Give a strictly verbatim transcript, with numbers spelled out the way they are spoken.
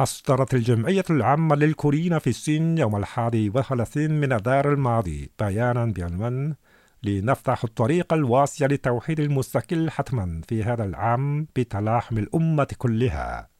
أصدرت الجمعية العامة للكوريين في الصين يوم الحادي والثلاثين من آذار الماضي بيانا بعنوان لنفتح الطريق الواسع للتوحيد المستقل حتما في هذا العام بتلاحم الأمة كلها.